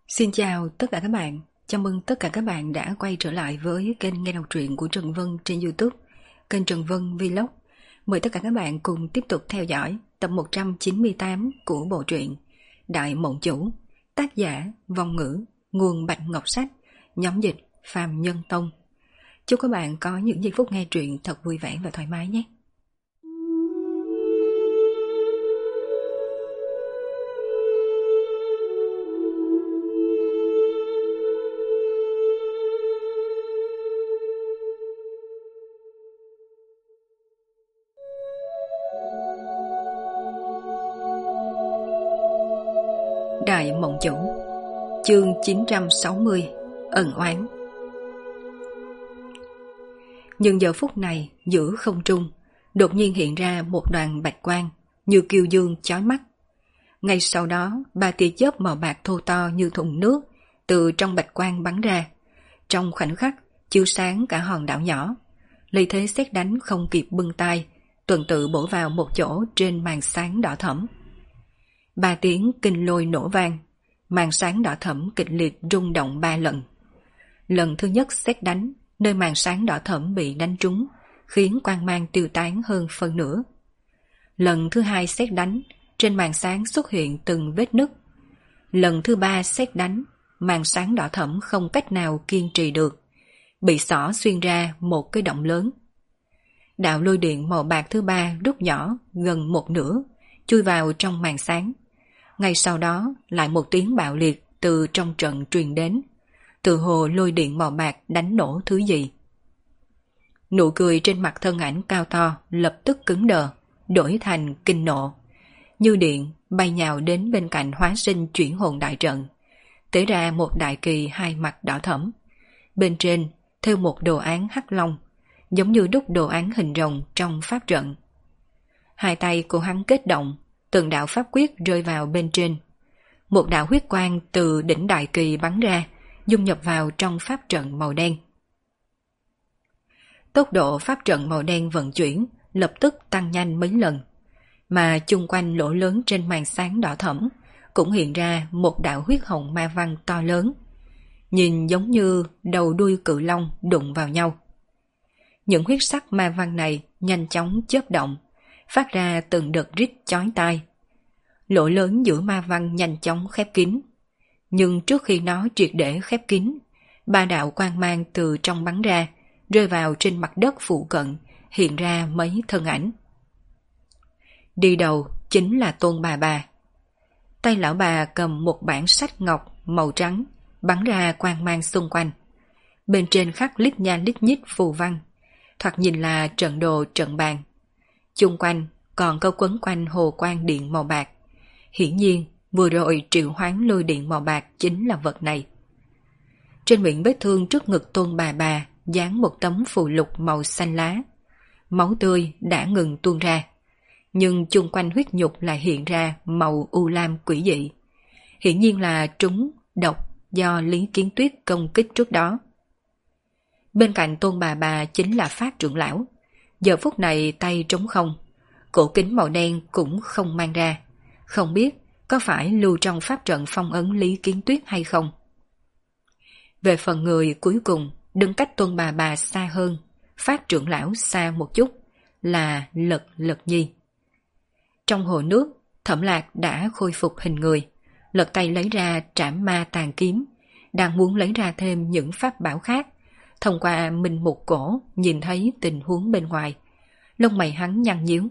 Xin chào tất cả các bạn, chào mừng tất cả các bạn đã quay trở lại với kênh nghe đọc truyện của Trần Vân trên YouTube, kênh Trần Vân Vlog. Mời tất cả các bạn cùng tiếp tục theo dõi tập 198 của bộ truyện Đại Mộng Chủ, tác giả Vong Ngữ, nguồn Bạch Ngọc Sách, nhóm dịch Phàm Nhân Tông. Chúc các bạn có những giây phút nghe truyện thật vui vẻ và thoải mái nhé. Đại Mộng Chủ, chương 960, ẩn oán. Nhưng giờ phút này, giữa không trung, đột nhiên hiện ra một đoàn bạch quang, như kiêu dương chói mắt. Ngay sau đó, ba tia chớp màu bạc thô to như thùng nước, từ trong bạch quang bắn ra. Trong khoảnh khắc, chiếu sáng cả hòn đảo nhỏ. Lấy thế sét đánh không kịp bưng tay, tuần tự bổ vào một chỗ trên màn sáng đỏ thẫm. Ba tiếng kinh lôi nổ vang, màn sáng đỏ thẫm kịch liệt rung động 3 lần. Lần thứ nhất sét đánh, nơi màn sáng đỏ thẫm bị đánh trúng, khiến quang mang tiêu tán hơn phân nửa. Lần thứ hai sét đánh, trên màn sáng xuất hiện từng vết nứt. Lần thứ ba sét đánh, màn sáng đỏ thẫm không cách nào kiên trì được, bị xỏ xuyên ra một cái động lớn. Đạo lôi điện màu bạc thứ ba rút nhỏ gần một nửa, chui vào trong màn sáng. Ngay sau đó lại một tiếng bạo liệt từ trong trận truyền đến, từ hồ lôi điện màu bạc đánh nổ thứ gì. Nụ cười trên mặt thân ảnh cao to lập tức cứng đờ, đổi thành kinh nộ. Như điện bay nhào đến bên cạnh hóa sinh chuyển hồn đại trận, tế ra một đại kỳ hai mặt đỏ thẫm. Bên trên thêu một đồ án hắc long, giống như đúc đồ án hình rồng trong pháp trận. Hai tay của hắn kết động, từng đạo pháp quyết rơi vào bên trên. Một đạo huyết quang từ đỉnh đại kỳ bắn ra, dung nhập vào trong pháp trận màu đen. Tốc độ pháp trận màu đen vận chuyển lập tức tăng nhanh mấy lần, mà chung quanh lỗ lớn trên màn sáng đỏ thẫm cũng hiện ra một đạo huyết hồng ma văn to lớn, nhìn giống như đầu đuôi cự long đụng vào nhau. Những huyết sắc ma văn này nhanh chóng chớp động, phát ra từng đợt rít chói tai. Lỗ lớn giữa ma văn nhanh chóng khép kín, nhưng trước khi nó triệt để khép kín, ba đạo quang mang từ trong bắn ra, rơi vào trên mặt đất phụ cận, hiện ra mấy thân ảnh. Đi đầu chính là Tôn bà. Tay lão bà cầm một bản sách ngọc màu trắng, bắn ra quang mang xung quanh. Bên trên khắc lít nha lít nhít phù văn, thoạt nhìn là trận đồ trận bàn. Chung quanh còn có quấn quanh hồ quang điện màu bạc. Hiển nhiên vừa rồi triệu hoán lôi điện màu bạc chính là vật này. Trên miệng vết thương trước ngực Tôn bà dán một tấm phù lục màu xanh lá. Máu tươi đã ngừng tuôn ra, nhưng chung quanh huyết nhục lại hiện ra màu u lam quỷ dị. Hiển nhiên là trúng độc do Lý Kiến Tuyết công kích trước đó. Bên cạnh Tôn bà chính là Phát trưởng lão. Giờ phút này tay trống không, cổ kính màu đen cũng không mang ra, không biết có phải lưu trong pháp trận phong ấn Lý Kiến Tuyết hay không. Về phần người cuối cùng đứng cách Tôn bà xa hơn, Phát trưởng lão xa một chút, là Lật Nhi. Trong hồ nước, Thẩm Lạc đã khôi phục hình người, lật tay lấy ra trảm ma tàn kiếm, đang muốn lấy ra thêm những pháp bảo khác. Thông qua minh mục cổ nhìn thấy tình huống bên ngoài, lông mày hắn nhăn nhíu.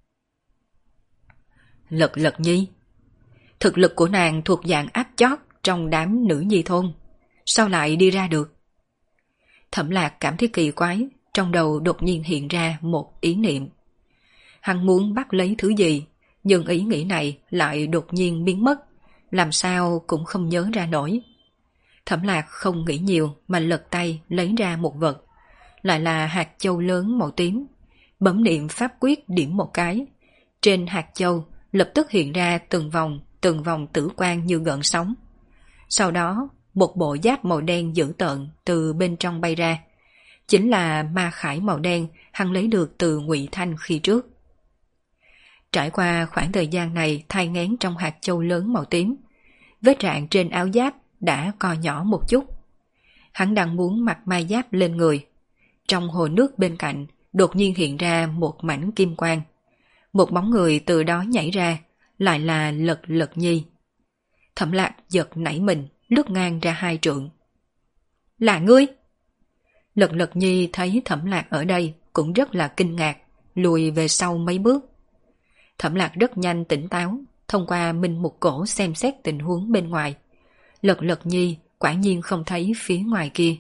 Lật Nhi, thực lực của nàng thuộc dạng áp chót trong đám nữ nhi thôn, sao lại đi ra được? Thẩm Lạc cảm thấy kỳ quái, trong đầu đột nhiên hiện ra một ý niệm. Hắn muốn bắt lấy thứ gì, nhưng ý nghĩ này lại đột nhiên biến mất, làm sao cũng không nhớ ra nổi. Thẩm Lạc không nghĩ nhiều mà lật tay lấy ra một vật, lại là hạt châu lớn màu tím. Bấm niệm pháp quyết điểm một cái, trên hạt châu lập tức hiện ra từng vòng tử quang như gợn sóng. Sau đó một bộ giáp màu đen dữ tợn từ bên trong bay ra, chính là ma khải màu đen hắn lấy được từ Ngụy Thanh khi trước. Trải qua khoảng thời gian này thai nghén trong hạt châu lớn màu tím, vết rạn trên áo giáp đã co nhỏ một chút. Hắn đang muốn mặc ma giáp lên người. Trong hồ nước bên cạnh đột nhiên hiện ra một mảnh kim quang. Một bóng người từ đó nhảy ra, lại là Lật Lật Nhi. Thẩm Lạc giật nảy mình, lướt ngang ra 2 trượng. Là ngươi? Lật Lật Nhi thấy Thẩm Lạc ở đây cũng rất là kinh ngạc, lùi về sau mấy bước. Thẩm Lạc rất nhanh tỉnh táo, thông qua minh một cổ xem xét tình huống bên ngoài. Lật Lật Nhi quả nhiên không thấy phía ngoài kia.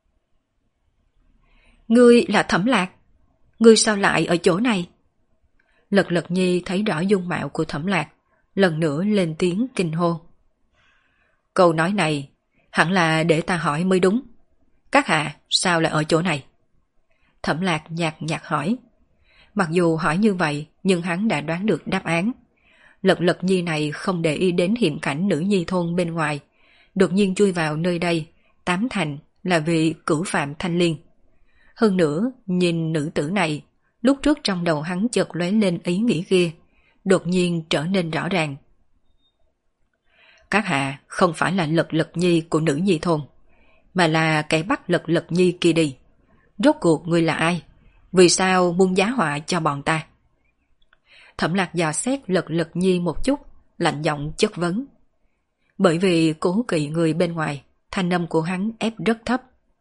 Ngươi là Thẩm Lạc? Ngươi sao lại ở chỗ này? Lật Lật Nhi thấy rõ dung mạo của Thẩm Lạc, lần nữa lên tiếng kinh hô. Câu nói này hẳn là để ta hỏi mới đúng. Các hạ sao lại ở chỗ này? Thẩm Lạc nhạt nhạt hỏi. Mặc dù hỏi như vậy nhưng hắn đã đoán được đáp án. Lật Lật Nhi này không để ý đến hiểm cảnh nữ nhi thôn bên ngoài, đột nhiên chui vào nơi đây, tám thành là vì cửu phạm thanh liên. Hơn nữa, nhìn nữ tử này, lúc trước trong đầu hắn chợt lóe lên ý nghĩ kia, đột nhiên trở nên rõ ràng. Các hạ không phải là Lật Lật Nhi của nữ nhi thôn, mà là kẻ bắt Lật Lật Nhi kia đi. Rốt cuộc ngươi là ai? Vì sao muốn giá họa cho bọn ta? Thẩm Lạc dò xét Lật Lật Nhi một chút, lạnh giọng chất vấn. Bởi vì cố kỵ người bên ngoài, thanh âm của hắn ép rất thấp.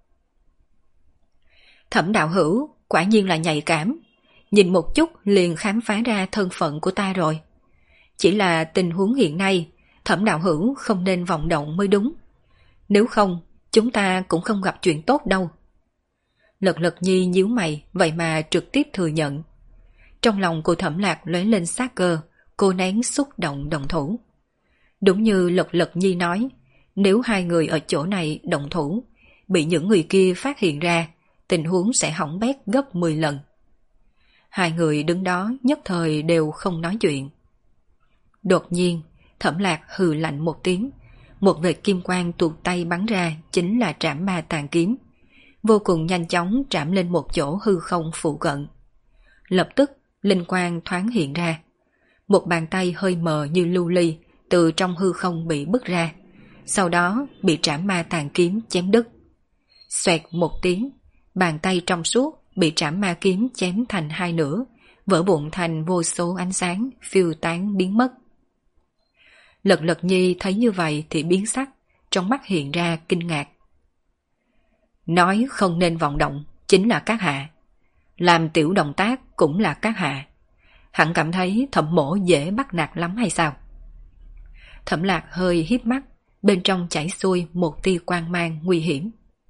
Thẩm đạo hữu quả nhiên là nhạy cảm, nhìn một chút liền khám phá ra thân phận của ta rồi. Chỉ là tình huống hiện nay, Thẩm đạo hữu không nên vọng động mới đúng. Nếu không, chúng ta cũng không gặp chuyện tốt đâu. Lật Lật Nhi nhíu mày, vậy mà trực tiếp thừa nhận. Trong lòng của Thẩm Lạc lóe lên sát cơ, cô nén xúc động đồng thủ. Đúng như Lật Lật Nhi nói, nếu hai người ở chỗ này động thủ, bị những người kia phát hiện ra, tình huống sẽ hỏng bét gấp 10 lần. Hai người đứng đó nhất thời đều không nói chuyện. Đột nhiên, Thẩm Lạc hừ lạnh một tiếng, một vệt kim quang tuột tay bắn ra chính là trảm ma tàn kiếm, vô cùng nhanh chóng trảm lên một chỗ hư không phụ cận. Lập tức, linh quang thoáng hiện ra. Một bàn tay hơi mờ như lưu ly từ trong hư không bị bứt ra, sau đó bị trảm ma tàn kiếm chém đứt. Xoẹt một tiếng, bàn tay trong suốt bị trảm ma kiếm chém thành 2 nửa, vỡ vụn thành vô số ánh sáng phiêu tán biến mất. Lật Lật Nhi thấy như vậy thì biến sắc, trong mắt hiện ra kinh ngạc. Nói không nên vọng động chính là các hạ, làm tiểu động tác cũng là các hạ. Hẳn cảm thấy Thẩm mỗ dễ bắt nạt lắm hay sao? Thẩm Lạc hơi híp mắt, bên trong chảy xuôi một tia quang mang nguy hiểm.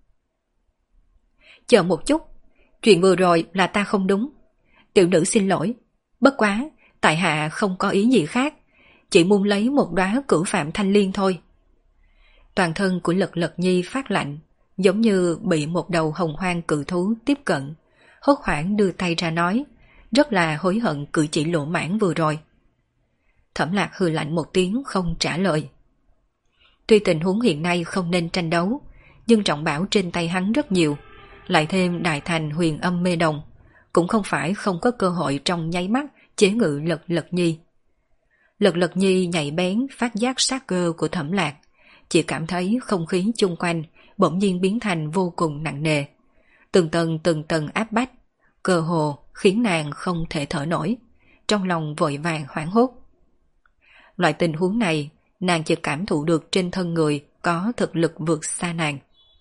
Chờ một chút, chuyện vừa rồi là ta không đúng. Tiểu nữ xin lỗi, bất quá, tại hạ không có ý gì khác, chỉ muốn lấy một đóa cửu phạm thanh liên thôi. Toàn thân của Lật Lật Nhi phát lạnh, giống như bị một đầu hồng hoang cự thú tiếp cận, hốt hoảng đưa tay ra nói, rất là hối hận cử chỉ lỗ mãn vừa rồi. Thẩm Lạc hừ lạnh một tiếng không trả lời. Tuy tình huống hiện nay không nên tranh đấu, nhưng trọng bảo trên tay hắn rất nhiều, lại thêm đại thành huyền âm mê đồng, cũng không phải không có cơ hội trong nháy mắt chế ngự Lật Lật Nhi. Lật Lật Nhi nhạy bén phát giác sát cơ của Thẩm Lạc, chỉ cảm thấy không khí chung quanh bỗng nhiên biến thành vô cùng nặng nề, từng tầng áp bách, cơ hồ khiến nàng không thể thở nổi, trong lòng vội vàng hoảng hốt. Loại tình huống này, nàng chỉ cảm thụ được trên thân người có thực lực vượt xa nàng.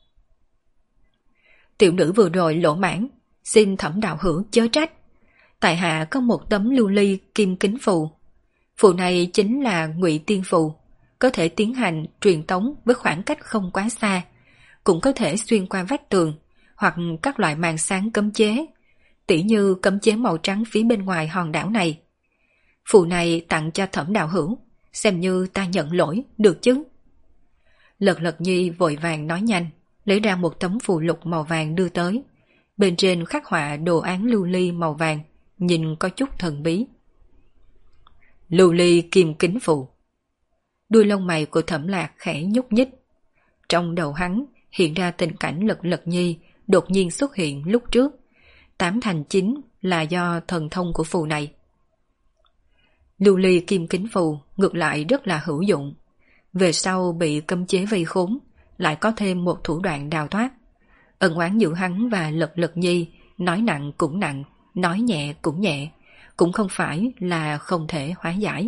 Tiểu nữ vừa rồi lỗ mãn, xin Thẩm đạo hữu chớ trách. Tại hạ có một tấm lưu ly kim kính phù. Phù này chính là Ngụy Tiên phù, có thể tiến hành truyền tống với khoảng cách không quá xa, cũng có thể xuyên qua vách tường hoặc các loại màn sáng cấm chế, tỉ như cấm chế màu trắng phía bên ngoài hòn đảo này. Phù này tặng cho Thẩm đạo hữu, xem như ta nhận lỗi, được chứ? Lật Lật Nhi vội vàng nói nhanh, lấy ra một tấm phù lục màu vàng đưa tới. Bên trên khắc họa đồ án lưu ly màu vàng, nhìn có chút thần bí. Lưu ly kim kính phù. Đuôi lông mày của Thẩm Lạc khẽ nhúc nhích. Trong đầu hắn hiện ra tình cảnh Lật Lật Nhi đột nhiên xuất hiện lúc trước, 8 thành 9 là do thần thông của phù này. Lưu ly kim kính phù ngược lại rất là hữu dụng. về sau bị cấm chế vây khốn, lại có thêm một thủ đoạn đào thoát. Ân oán giữa hắn và Lật Lật Nhi, nói nặng cũng nặng, nói nhẹ cũng nhẹ, cũng không phải là không thể hóa giải.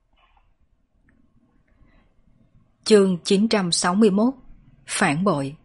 Chương 961 Phản bội.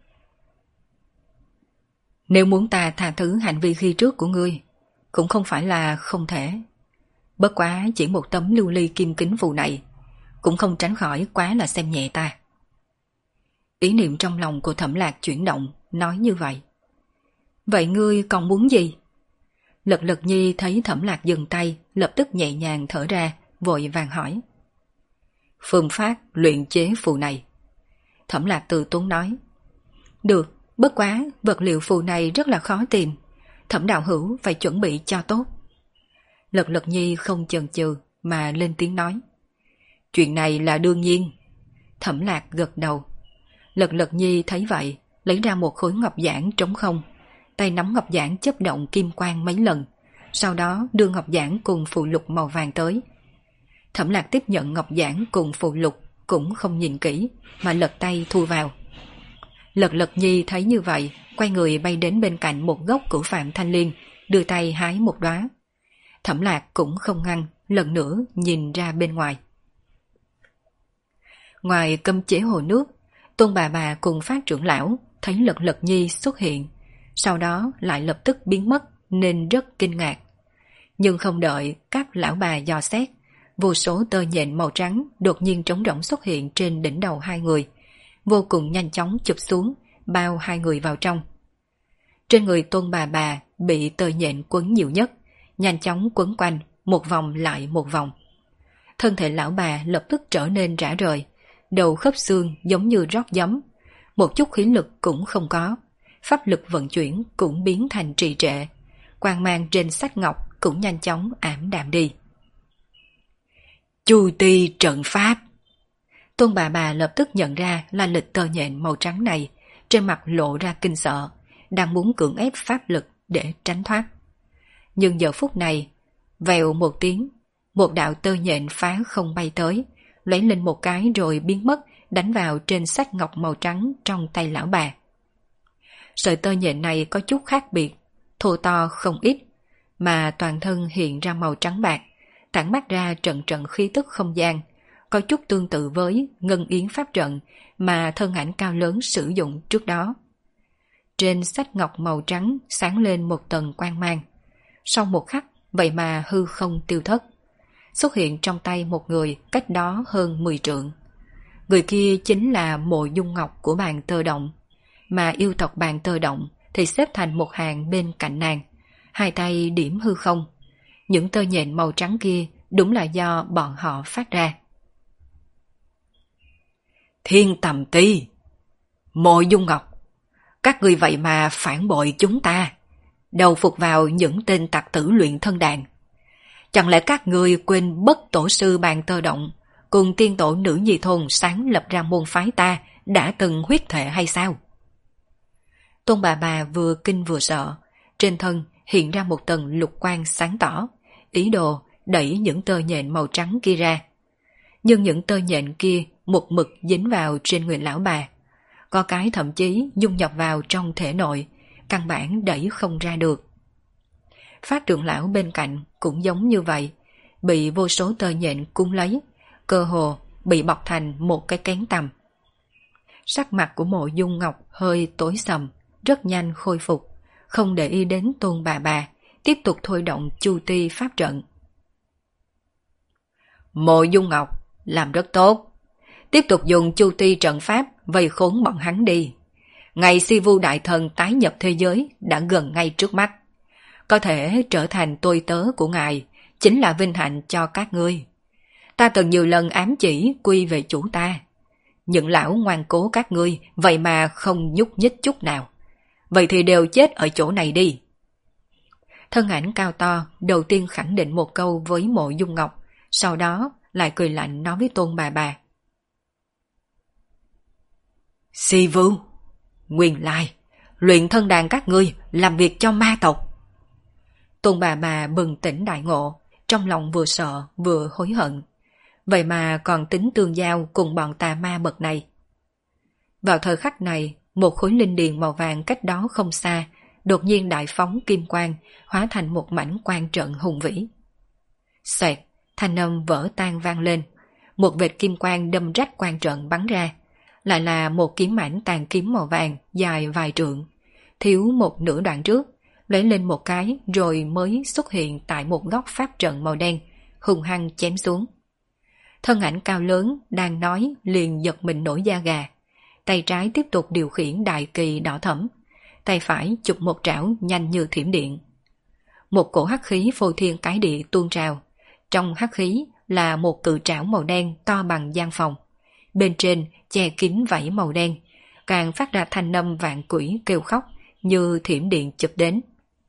Nếu muốn ta tha thứ hành vi khi trước của ngươi, cũng không phải là không thể. Bất quá chỉ một tấm lưu ly kim kính phù này, cũng không tránh khỏi quá là xem nhẹ ta. Ý niệm trong lòng của Thẩm Lạc chuyển động, nói như vậy. Vậy ngươi còn muốn gì? Lật Lật Nhi thấy Thẩm Lạc dừng tay, lập tức nhẹ nhàng thở ra, vội vàng hỏi. Phương pháp luyện chế phù này. Thẩm Lạc từ tốn nói. Được, bất quá vật liệu phù này rất là khó tìm, Thẩm đạo hữu phải chuẩn bị cho tốt. Lật Lật Nhi không chần chừ mà lên tiếng nói. Chuyện này là đương nhiên. Thẩm Lạc gật đầu. Lật Lật Nhi thấy vậy, lấy ra một khối ngọc giản trống không, tay nắm ngọc giản chớp động kim quang mấy lần, sau đó đưa ngọc giản cùng phụ lục màu vàng tới. Thẩm Lạc tiếp nhận ngọc giản cùng phụ lục, cũng không nhìn kỹ mà lật tay thu vào. Lật Lật Nhi thấy như vậy, quay người bay đến bên cạnh một gốc của Phạm Thanh Liên, đưa tay hái một đóa. Thẩm Lạc cũng không ngăn, lần nữa nhìn ra bên ngoài. Ngoài cấm chế hồ nước, Tôn bà cùng Phát trưởng lão thấy Lật Lật Nhi xuất hiện, sau đó lại lập tức biến mất nên rất kinh ngạc. Nhưng không đợi các lão bà dò xét, vô số tơ nhện màu trắng đột nhiên trống rỗng xuất hiện trên đỉnh đầu hai người, vô cùng nhanh chóng chụp xuống, bao hai người vào trong. Trên người Tôn bà bị tơ nhện quấn nhiều nhất, nhanh chóng quấn quanh, một vòng lại một vòng. Thân thể lão bà lập tức trở nên rã rời, đầu khớp xương giống như rót giấm, một chút khí lực cũng không có, pháp lực vận chuyển cũng biến thành trì trệ, quang mang trên sách ngọc cũng nhanh chóng ảm đạm đi. Chu ti trận pháp. Tôn bà lập tức nhận ra là lịch tơ nhện màu trắng này, trên mặt lộ ra kinh sợ, đang muốn cưỡng ép pháp lực để tránh thoát. Nhưng giờ phút này, vèo một tiếng, một đạo tơ nhện phá không bay tới, lấy lên một cái rồi biến mất, đánh vào trên sách ngọc màu trắng trong tay lão bà. Sợi tơ nhện này có chút khác biệt, thô to không ít, mà toàn thân hiện ra màu trắng bạc, tản mát ra trận trận khí tức không gian, có chút tương tự với ngân yến pháp trận mà thân ảnh cao lớn sử dụng trước đó. Trên sách ngọc màu trắng sáng lên một tầng quang mang. Sau một khắc, vậy mà hư không tiêu thất, xuất hiện trong tay một người cách đó hơn 10 trượng. Người kia chính là Mộ Dung Ngọc của Bàn Tơ Động, mà yêu tộc Bàn Tơ Động thì xếp thành một hàng bên cạnh nàng, hai tay điểm hư không. Những tơ nhện màu trắng kia đúng là do bọn họ phát ra. Thiên Tầm Ti, Mộ Dung Ngọc, các người vậy mà phản bội chúng ta, đầu phục vào những tên tặc tử luyện thân đàn. Chẳng lẽ các người quên bất tổ sư Bàn Tơ Động cùng tiên tổ nữ nhi thôn sáng lập ra môn phái ta đã từng huyết thệ hay sao? Tôn bà vừa kinh vừa sợ, trên thân hiện ra một tầng lục quang sáng tỏ, ý đồ đẩy những tơ nhện màu trắng kia ra. Nhưng những tơ nhện kia một mực dính vào trên người lão bà, có cái thậm chí dung nhập vào trong thể nội, căn bản đẩy không ra được. Phát trưởng lão bên cạnh cũng giống như vậy, bị vô số tơ nhện cuốn lấy, cơ hồ bị bọc thành một cái kén tằm. Sắc mặt của Mộ Dung Ngọc hơi tối sầm, rất nhanh khôi phục, không để ý đến Tôn bà, tiếp tục thôi động Chu Ti pháp trận. Mộ Dung Ngọc làm rất tốt, tiếp tục dùng Chu Ti trận pháp vây khốn bọn hắn đi. Ngày Si Vu đại thần tái nhập thế giới đã gần ngay trước mắt, có thể trở thành tôi tớ của ngài chính là vinh hạnh cho các ngươi. Ta từng nhiều lần ám chỉ quy về chủ ta, những lão ngoan cố các ngươi vậy mà không nhúc nhích chút nào, vậy thì đều chết ở chỗ này đi. Thân ảnh cao to đầu tiên khẳng định một câu với Mộ Dung Ngọc, sau đó lại cười lạnh nói với Tôn bà. Si Vu, nguyên lai luyện thân đàn các ngươi làm việc cho ma tộc. Tôn bà bừng tỉnh đại ngộ, trong lòng vừa sợ vừa hối hận. vậy mà còn tính tương giao cùng bọn tà ma bậc này. Vào thời khắc này, một khối linh điền màu vàng cách đó không xa, đột nhiên đại phóng kim quang, hóa thành một mảnh quang trận hùng vĩ. Xoẹt, thanh âm vỡ tan vang lên, một vệt kim quang đâm rách quang trận bắn ra, lại là một kiếm mảnh tàn kiếm màu vàng dài vài trượng, thiếu một nửa đoạn trước, lấy lên một cái rồi mới xuất hiện tại một góc pháp trận màu đen, hung hăng chém xuống. Thân ảnh cao lớn đang nói liền giật mình nổi da gà, tay trái tiếp tục điều khiển đại kỳ đỏ thẫm, tay phải chụp một trảo nhanh như thiểm điện. Một cổ hắc khí phô thiên cái địa tuôn trào, trong hắc khí là một cự trảo màu đen to bằng gian phòng, bên trên che kín vảy màu đen, càng phát ra thanh âm vạn quỷ kêu khóc như thiểm điện chụp đến.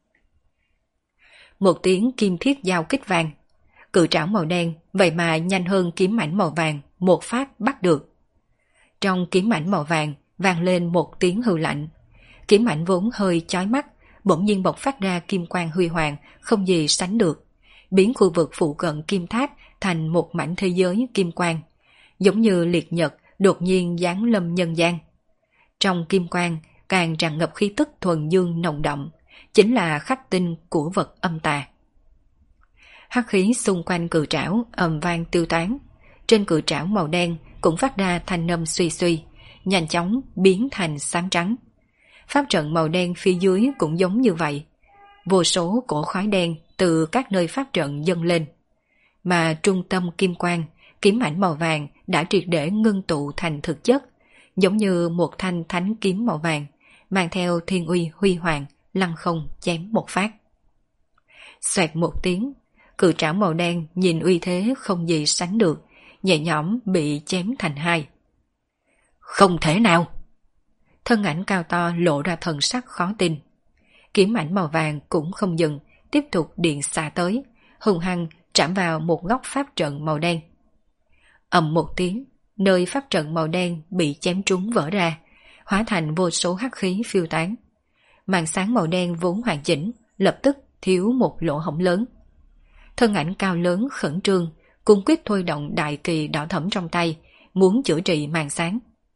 Một tiếng kim thiết giao kích vang, cự trảo màu đen vậy mà nhanh hơn kiếm mảnh màu vàng một phát bắt được. Trong kiếm mảnh màu vàng vang lên một tiếng hư lạnh, kiếm mảnh vốn hơi chói mắt, bỗng nhiên bộc phát ra kim quang huy hoàng không gì sánh được, biến khu vực phụ cận kim tháp thành một mảnh thế giới kim quang, giống như liệt nhật đột nhiên giáng lâm nhân gian. Trong kim quang càng tràn ngập khí tức thuần dương nồng đậm, chính là khắc tinh của vật âm tà. Hắc khí xung quanh cự trảo ầm vang tiêu tán, trên cự trảo màu đen cũng phát ra thanh âm suy suy, nhanh chóng biến thành xám trắng. Pháp trận màu đen phía dưới cũng giống như vậy, vô số cỗ khói đen từ các nơi pháp trận dâng lên, mà trung tâm kim quang, kiếm ảnh màu vàng đã triệt để ngưng tụ thành thực chất, giống như một thanh thánh kiếm màu vàng, mang theo thiên uy huy hoàng, lăng không chém một phát. Xoẹt một tiếng, cự trảo màu đen nhìn uy thế không gì sánh được, nhẹ nhõm bị chém thành hai. Không thể nào! Thân ảnh cao to lộ ra thần sắc khó tin. Kiếm ảnh màu vàng cũng không dừng, tiếp tục điện xạ tới, hung hăng chạm vào một góc pháp trận màu đen. Ầm một tiếng, nơi pháp trận màu đen bị chém trúng vỡ ra, hóa thành vô số hắc khí phiêu tán. Màn sáng màu đen vốn hoàn chỉnh, lập tức thiếu một lỗ hổng lớn. Thân ảnh cao lớn khẩn trương, cung quyết thôi động đại kỳ đỏ thẫm trong tay, muốn chữa trị màn sáng.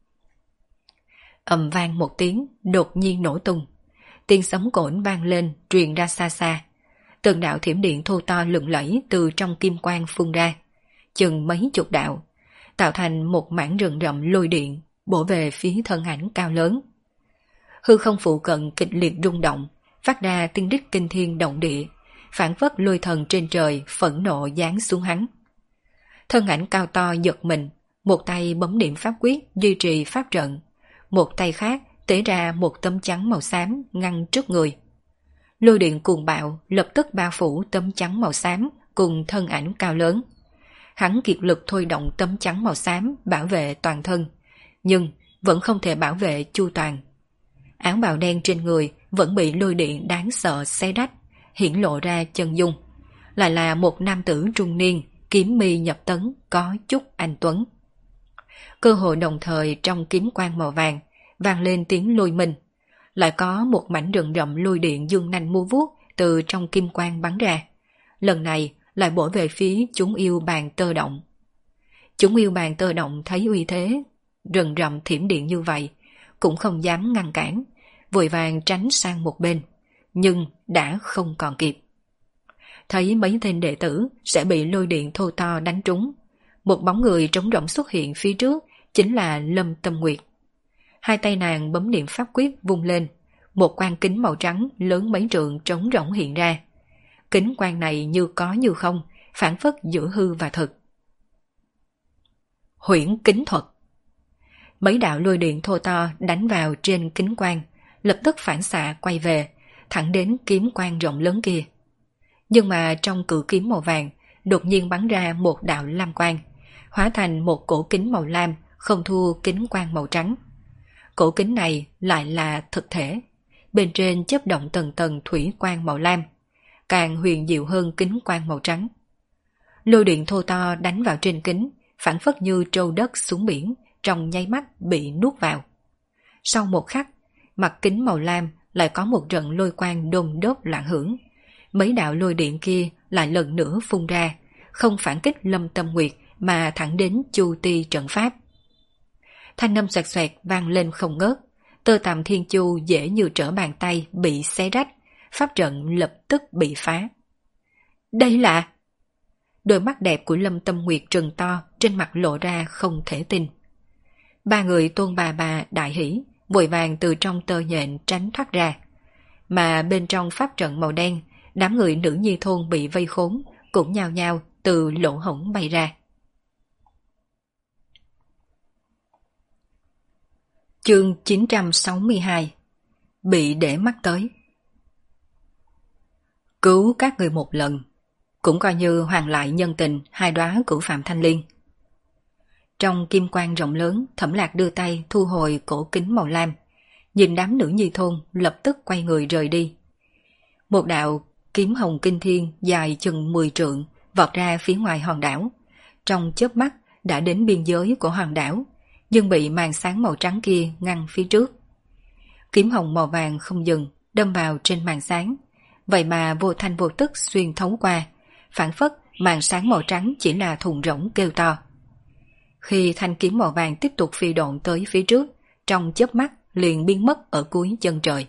Ầm vang một tiếng, đột nhiên nổ tung. Tiếng sấm cổn vang lên, truyền ra xa xa. Từng đạo thiểm điện thô to lừng lẫy từ trong kim quang phun ra, chừng mấy chục đạo, tạo thành một mảng rừng rậm lôi điện, bổ về phía thân ảnh cao lớn. Hư không phụ cận kịch liệt rung động, phát ra tiếng rít kinh thiên động địa, phảng phất lôi thần trên trời phẫn nộ giáng xuống hắn. Thân ảnh cao to giật mình, một tay bấm niệm pháp quyết duy trì pháp trận, một tay khác tế ra một tấm chắn màu xám ngăn trước người. Lôi điện cuồng bạo lập tức bao phủ tấm chắn màu xám cùng thân ảnh cao lớn. Hắn kiệt lực thôi động tấm chắn màu xám bảo vệ toàn thân, nhưng vẫn không thể bảo vệ chu toàn. Áo bào đen trên người vẫn bị lôi điện đáng sợ xé rách, hiển lộ ra chân dung, lại là một nam tử trung niên, kiếm mi nhập tấn, có chút anh tuấn. Cơ hội đồng thời trong kiếm quang màu vàng vang lên tiếng lôi minh, lại có một mảnh rừng rậm lôi điện dương nanh múa vuốt từ trong kim quang bắn ra, lần này lại bổ về phía chúng yêu bàn tơ động. Chúng yêu bàn tơ động thấy uy thế rừng rậm thiểm điện như vậy, cũng không dám ngăn cản, vội vàng tránh sang một bên, nhưng đã không còn kịp. Thấy mấy tên đệ tử sẽ bị lôi điện thô to đánh trúng, một bóng người trống rỗng xuất hiện phía trước, chính là Lâm Tâm Nguyệt. Hai tay nàng bấm niệm pháp quyết vung lên, một quan kính màu trắng lớn mấy trượng trống rỗng hiện ra. Kính quan này như có như không, phản phất giữa hư và thực. Huyễn kính thuật. Mấy đạo lôi điện thô to đánh vào trên kính quan, lập tức phản xạ quay về, thẳng đến kiếm quan rộng lớn kia. Nhưng mà trong cự kiếm màu vàng, đột nhiên bắn ra một đạo lam quang, hóa thành một cổ kính màu lam, không thua kính quang màu trắng. Cổ kính này lại là thực thể, bên trên chớp động tầng tầng thủy quang màu lam, càng huyền diệu hơn kính quang màu trắng. Lôi điện thô to đánh vào trên kính, phản phất như trâu đất xuống biển, trong nháy mắt bị nuốt vào. Sau một khắc, mặt kính màu lam lại có một trận lôi quang đôn đốt loạn hưởng. Mấy đạo lôi điện kia lại lần nữa phun ra, không phản kích Lâm Tâm Nguyệt mà thẳng đến chu ti trận pháp. Thanh âm xoẹt xoẹt vang lên không ngớt, tơ tằm thiên chu dễ như trở bàn tay bị xé rách, pháp trận lập tức bị phá. Đây là... Đôi mắt đẹp của Lâm Tâm Nguyệt trừng to, trên mặt lộ ra không thể tin. Ba người Tôn bà đại hỉ, vội vàng từ trong tơ nhện tránh thoát ra. Mà bên trong pháp trận màu đen, đám người nữ nhi thôn bị vây khốn, cũng nhao nhao từ lỗ hổng bay ra. Chương 962. Bị để mắt tới. Cứu các người một lần, cũng coi như hoàn lại nhân tình hai đóa cửu phạm thanh liên. Trong kim quang rộng lớn, Thẩm Lạc đưa tay thu hồi cổ kính màu lam, nhìn đám nữ nhi thôn lập tức quay người rời đi. Một đạo kiếm hồng kinh thiên dài chừng 10 trượng vọt ra phía ngoài hòn đảo, trong chớp mắt đã đến biên giới của hòn đảo, nhưng bị màn sáng màu trắng kia ngăn phía trước. Kiếm hồng màu vàng không dừng, đâm vào trên màn sáng, vậy mà vô thanh vô tức xuyên thấu qua, phản phất màn sáng màu trắng chỉ là thùng rỗng kêu to. Khi thanh kiếm màu vàng tiếp tục phi độn tới phía trước, trong chớp mắt liền biến mất ở cuối chân trời.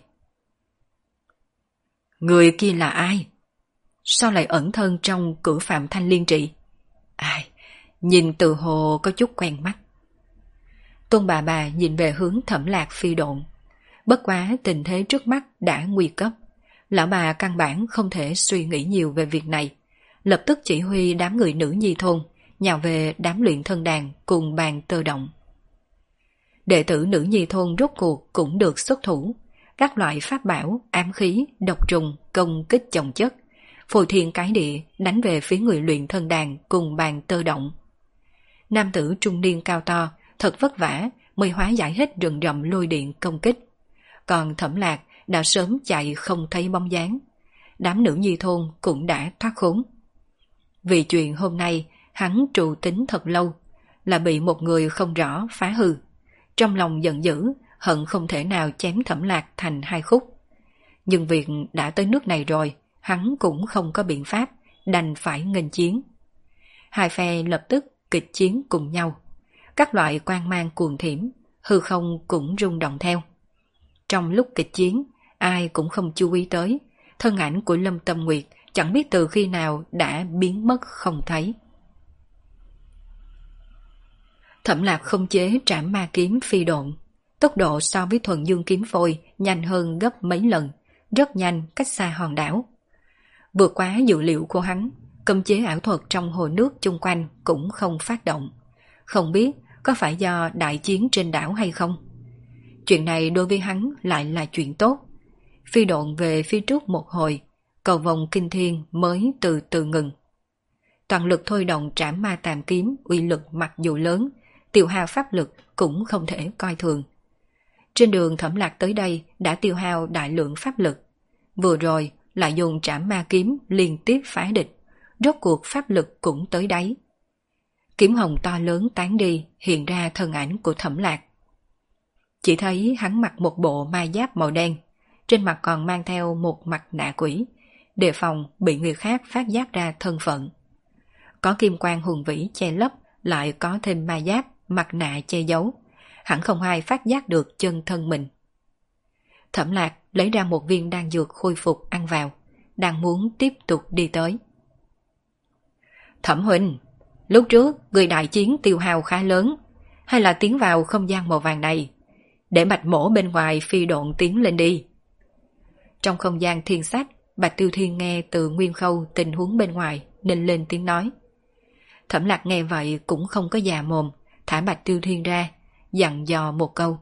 Người kia là ai? Sao lại ẩn thân trong cửu phạm thanh liên trị? Ai? Nhìn từ hồ có chút quen mắt. Tôn bà nhìn về hướng Thẩm Lạc phi độn. Bất quá tình thế trước mắt đã nguy cấp. Lão bà căn bản không thể suy nghĩ nhiều về việc này. Lập tức chỉ huy đám người nữ nhi thôn nhào về đám luyện thân đàn cùng bàn tơ động. Đệ tử nữ nhi thôn rốt cuộc cũng được xuất thủ. Các loại pháp bảo, ám khí, độc trùng, công kích chồng chất, phù thiên cái địa đánh về phía người luyện thân đàn cùng bàn tơ động. Nam tử trung niên cao to, thật vất vả mới hóa giải hết rừng rậm lôi điện công kích. Còn Thẩm Lạc đã sớm chạy không thấy bóng dáng. Đám nữ nhi thôn cũng đã thoát khốn. Vì chuyện hôm nay hắn trụ tính thật lâu, là bị một người không rõ phá hư. Trong lòng giận dữ, hận không thể nào chém Thẩm Lạc thành hai khúc. Nhưng việc đã tới nước này rồi, hắn cũng không có biện pháp, đành phải nghênh chiến. Hai phe lập tức kịch chiến cùng nhau. Các loại quang mang cuồng thiểm, hư không cũng rung động theo. Trong lúc kịch chiến, ai cũng không chú ý tới, thân ảnh của Lâm Tâm Nguyệt chẳng biết từ khi nào đã biến mất không thấy. Thẩm Lạc không chế trảm ma kiếm phi độn, tốc độ so với thuần dương kiếm phôi nhanh hơn gấp mấy lần, rất nhanh cách xa hòn đảo. Vượt quá dự liệu của hắn, cấm chế ảo thuật trong hồ nước chung quanh cũng không phát động. Không biết có phải do đại chiến trên đảo hay không? Chuyện này đối với hắn lại là chuyện tốt. Phi độn về phía trước một hồi, cầu vòng kinh thiên mới từ từ ngừng. Toàn lực thôi động trảm ma tàm kiếm uy lực mặc dù lớn, tiêu hao pháp lực cũng không thể coi thường. Trên đường Thẩm Lạc tới đây đã tiêu hao đại lượng pháp lực. Vừa rồi lại dùng trảm ma kiếm liên tiếp phá địch, rốt cuộc pháp lực cũng tới đáy. Kiếm hồng to lớn tán đi, hiện ra thân ảnh của Thẩm Lạc. Chỉ thấy hắn mặc một bộ ma giáp màu đen, trên mặt còn mang theo một mặt nạ quỷ, đề phòng bị người khác phát giác ra thân phận. Có kim quang hùng vĩ che lấp, lại có thêm ma giáp, mặt nạ che giấu, hẳn không ai phát giác được chân thân mình. Thẩm Lạc lấy ra một viên đan dược khôi phục ăn vào, đang muốn tiếp tục đi tới. Thẩm huynh, lúc trước người đại chiến tiêu hao khá lớn, hay là tiến vào không gian màu vàng này, để Bạch Mổ bên ngoài phi độn tiến lên đi. Trong không gian thiên sách, Bạch Tiêu Thiên nghe từ Nguyên Khâu tình huống bên ngoài nên lên tiếng nói. Thẩm Lạc nghe vậy cũng không có già mồm, thả Bạch Tiêu Thiên ra, dặn dò một câu.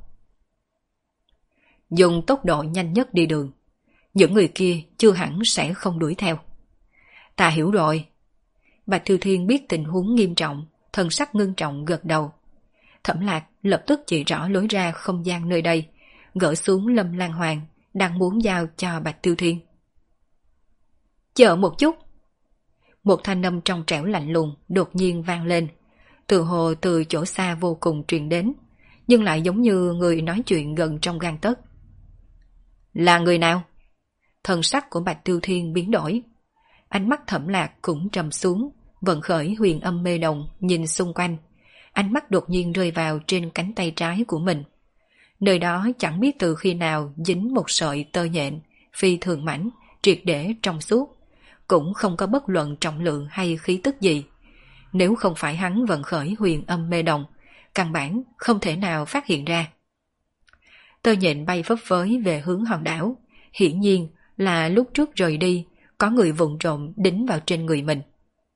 Dùng tốc độ nhanh nhất đi đường, những người kia chưa hẳn sẽ không đuổi theo. Ta hiểu rồi. Bạch Tiêu Thiên biết tình huống nghiêm trọng, thần sắc ngưng trọng gật đầu. Thẩm Lạc lập tức chỉ rõ lối ra không gian nơi đây, gỡ xuống Lâm Lan Hoàng, đang muốn giao cho Bạch Tiêu Thiên. Chờ một chút. Một thanh âm trong trẻo lạnh lùng đột nhiên vang lên, từ hồ từ chỗ xa vô cùng truyền đến, nhưng lại giống như người nói chuyện gần trong gang tấc. Là người nào? Thần sắc của Bạch Tiêu Thiên biến đổi. Ánh mắt Thẩm Lạc cũng trầm xuống, vận khởi huyền âm mê đồng nhìn xung quanh, ánh mắt đột nhiên rơi vào trên cánh tay trái của mình. Nơi đó chẳng biết từ khi nào dính một sợi tơ nhện, phi thường mảnh, triệt để trong suốt, cũng không có bất luận trọng lượng hay khí tức gì. Nếu không phải hắn vận khởi huyền âm mê đồng, căn bản không thể nào phát hiện ra. Tơ nhện bay phấp phới về hướng hòn đảo, hiển nhiên là lúc trước rời đi, có người vụng trộm đính vào trên người mình.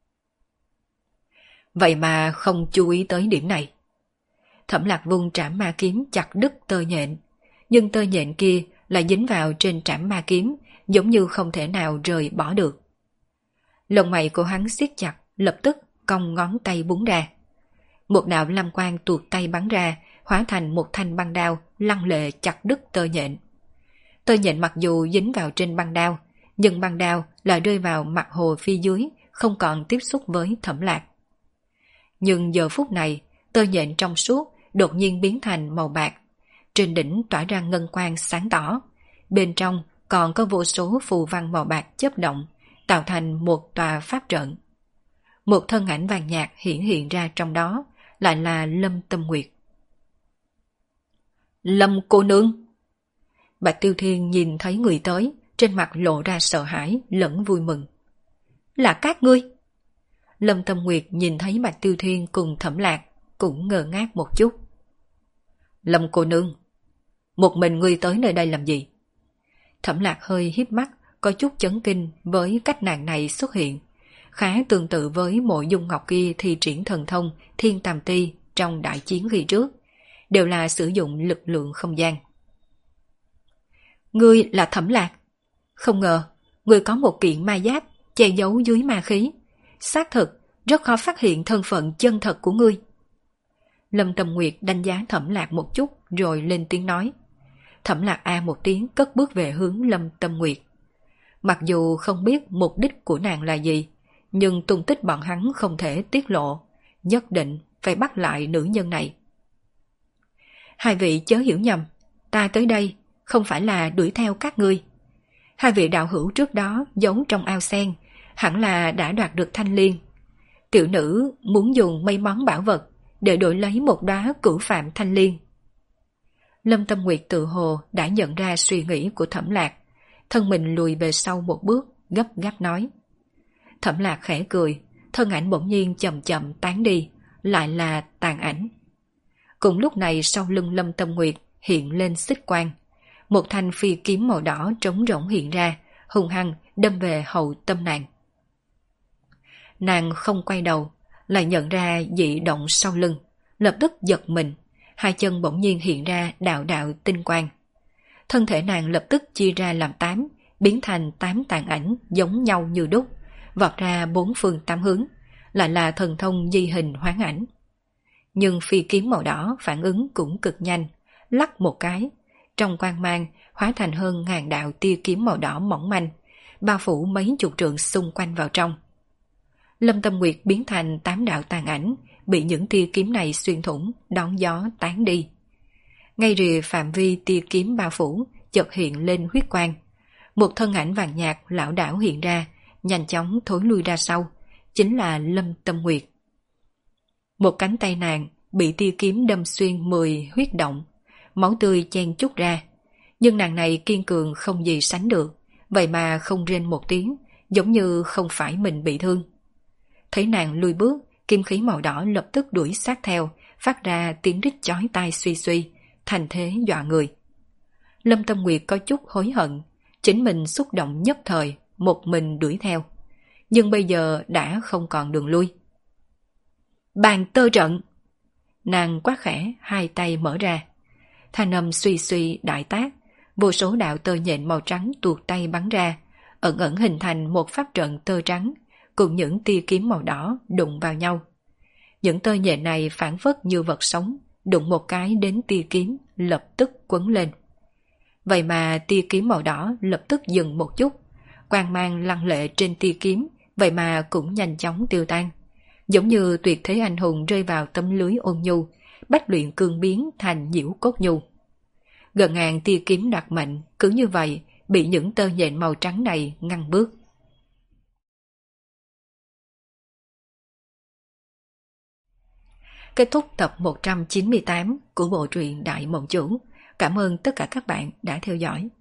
Vậy mà không chú ý tới điểm này. Thẩm Lạc vung trảm ma kiếm chặt đứt tơ nhện, nhưng tơ nhện kia lại dính vào trên trảm ma kiếm, giống như không thể nào rời bỏ được. Lông mày của hắn siết chặt, lập tức cong ngón tay búng ra. Một đạo lam quang tuột tay bắn ra, hóa thành một thanh băng đao, lăng lệ chặt đứt tơ nhện. Tơ nhện mặc dù dính vào trên băng đao, nhưng băng đao lại rơi vào mặt hồ phía dưới, không còn tiếp xúc với Thẩm Lạc. Nhưng giờ phút này, tơ nhện trong suốt đột nhiên biến thành màu bạc, trên đỉnh tỏa ra ngân quang sáng tỏ, bên trong còn có vô số phù văn màu bạc chớp động, tạo thành một tòa pháp trận. Một thân ảnh vàng nhạt hiện ra trong đó, lại là Lâm Tâm Nguyệt. Lâm cô nương! Bạch Tiêu Thiên nhìn thấy người tới, trên mặt lộ ra sợ hãi lẫn vui mừng. Là các ngươi! Lâm Tâm Nguyệt nhìn thấy Bạch Tiêu Thiên cùng Thẩm Lạc, cũng ngơ ngác một chút. Lâm cô nương! Một mình ngươi tới nơi đây làm gì? Thẩm Lạc hơi híp mắt, có chút chấn kinh với cách nàng này xuất hiện, khá tương tự với Mộ Dung Ngọc kia thi triển thần thông Thiên Tàm Ti trong đại chiến khi trước, đều là sử dụng lực lượng không gian. Ngươi là Thẩm Lạc. Không ngờ, ngươi có một kiện ma giáp che giấu dưới ma khí. Xác thực, rất khó phát hiện thân phận chân thật của ngươi. Lâm Tâm Nguyệt đánh giá Thẩm Lạc một chút rồi lên tiếng nói. Thẩm Lạc a một tiếng cất bước về hướng Lâm Tâm Nguyệt. Mặc dù không biết mục đích của nàng là gì, nhưng tung tích bọn hắn không thể tiết lộ, nhất định phải bắt lại nữ nhân này. Hai vị chớ hiểu nhầm, ta tới đây không phải là đuổi theo các ngươi. Hai vị đạo hữu trước đó giấu trong ao sen, hẳn là đã đoạt được thanh liên. Tiểu nữ muốn dùng mấy món bảo vật để đổi lấy một đóa cửu phạm thanh liên. Lâm Tâm Nguyệt tự hồ đã nhận ra suy nghĩ của Thẩm Lạc, thân mình lùi về sau một bước, gấp gáp nói. Thẩm Lạc khẽ cười, thân ảnh bỗng nhiên chậm chậm tán đi, lại là tàn ảnh. Cùng lúc này sau lưng Lâm Tâm Nguyệt hiện lên xích quang, một thanh phi kiếm màu đỏ trống rỗng hiện ra, hung hăng đâm về hậu tâm nàng. Nàng không quay đầu, lại nhận ra dị động sau lưng, lập tức giật mình, hai chân bỗng nhiên hiện ra đạo đạo tinh quang. Thân thể nàng lập tức chia ra làm 8, biến thành 8 tàn ảnh giống nhau như đúc, vọt ra 4 phương 8 hướng, lại là thần thông di hình hoán ảnh. Nhưng phi kiếm màu đỏ phản ứng cũng cực nhanh, lắc một cái, trong quang mang hóa thành hơn ngàn đạo tia kiếm màu đỏ mỏng manh, bao phủ mấy chục trượng xung quanh vào trong. Lâm Tâm Nguyệt biến thành 8 đạo tàn ảnh, bị những tia kiếm này xuyên thủng, đón gió tán đi. Ngay rìa phạm vi tia kiếm bao phủ, chợt hiện lên huyết quang. Một thân ảnh vàng nhạt lão đảo hiện ra, nhanh chóng thối lui ra sau, chính là Lâm Tâm Nguyệt. Một cánh tay nàng bị tia kiếm đâm xuyên 10 huyết động, máu tươi chen chúc ra. Nhưng nàng này kiên cường không gì sánh được, vậy mà không rên một tiếng, giống như không phải mình bị thương. Thấy nàng lùi bước, kim khí màu đỏ lập tức đuổi sát theo, phát ra tiếng rít chói tai suy suy, thành thế dọa người. Lâm Tâm Nguyệt có chút hối hận, chính mình xúc động nhất thời, một mình đuổi theo. Nhưng bây giờ đã không còn đường lui. Bàn tơ trận! Nàng quát khẽ, hai tay mở ra. Thanh âm suy suy đại tác, vô số đạo tơ nhện màu trắng tuột tay bắn ra, ẩn ẩn hình thành một pháp trận tơ trắng, cùng những tia kiếm màu đỏ đụng vào nhau. Những tơ nhện này phản phất như vật sống, đụng một cái đến tia kiếm, lập tức quấn lên. Vậy mà tia kiếm màu đỏ lập tức dừng một chút, quang mang lăng lệ trên tia kiếm, vậy mà cũng nhanh chóng tiêu tan. Giống như tuyệt thế anh hùng rơi vào tấm lưới ôn nhu, bách luyện cương biến thành nhiễu cốt nhu. Gần ngàn tia kiếm đặc mệnh, cứ như vậy, bị những tơ nhện màu trắng này ngăn bước. kết thúc tập 198 của bộ truyện Đại Mộng Chủ. Cảm ơn tất cả các bạn đã theo dõi.